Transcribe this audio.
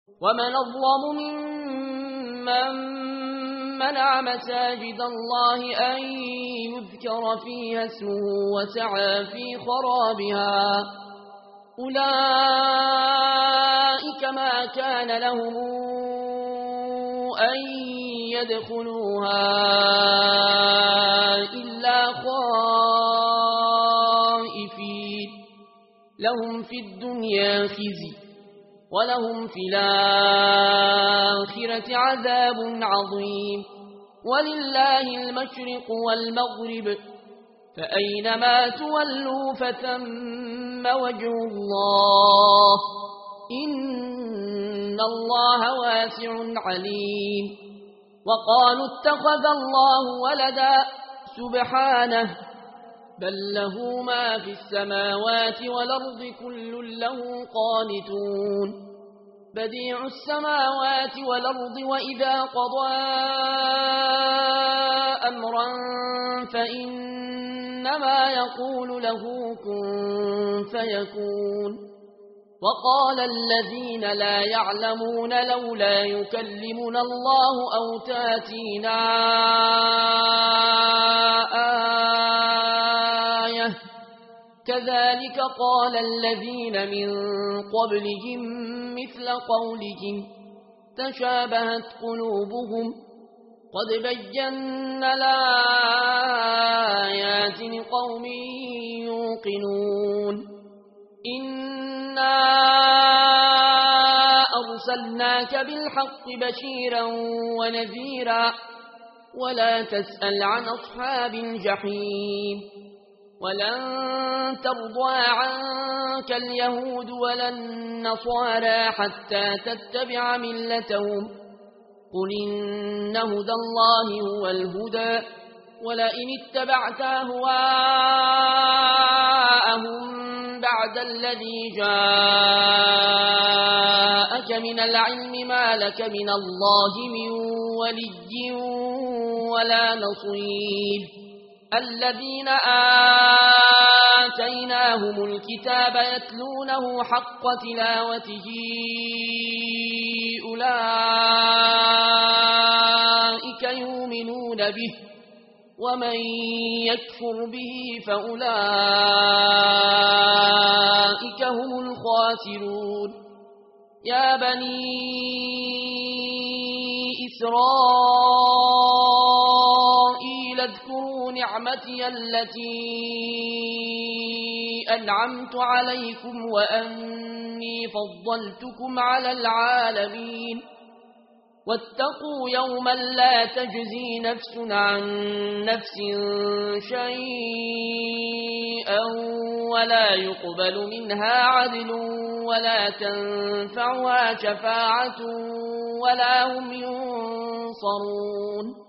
ومن أظلم ممن منع مساجد الله أن يذكر فيها اسمه وسعى في خرابها أولئك ما كان لهم أن يدخلوها إلا خائفين لهم في الدنيا خزي ولهم في الآخرة عذاب عظيم ولله المشرق والمغرب فأينما تولوا فثم وجه الله إن الله واسع عليم وقالوا اتخذ الله ولدا سبحانه بل له ما في السماوات والأرض كل له قانتون بديع السماوات والأرض وإذا قضى أمرا فإنما يقول له كن فيكون وقال الذين لا يعلمون لولا يكلمنا الله أو تاتينا آية كذلك قال الذين من قبلهم مثل قولهم تشابهت قلوبهم قد بينا الآيات لقوم يوقنون إنا أرسلناك بالحق بشيرا ونذيرا ولا تسأل عن أصحاب الجحيم ولن ترضى عنك اليهود ولا النصارى حتى تتبع ملتهم قل إن هدى الله هو الهدى ولئن اتبعت أهواءهم بعد الذي جاءك من العلم ما لك من الله من ولي ولا نصير الذين آتيناهم الكتاب يتلونه حق تلاوته أولئك يؤمنون به ومن يكفر به فأولئك هم الخاسرون يا بني إسرائيل اذكروا نعمتي التي أنعمت عليكم وأني فضلتكم على العالمين واتقوا يوما لا تجزي نفس عن نفس شيئا ولا يقبل منها عدل ولا تنفعها شفاعة ولا هم ينصرون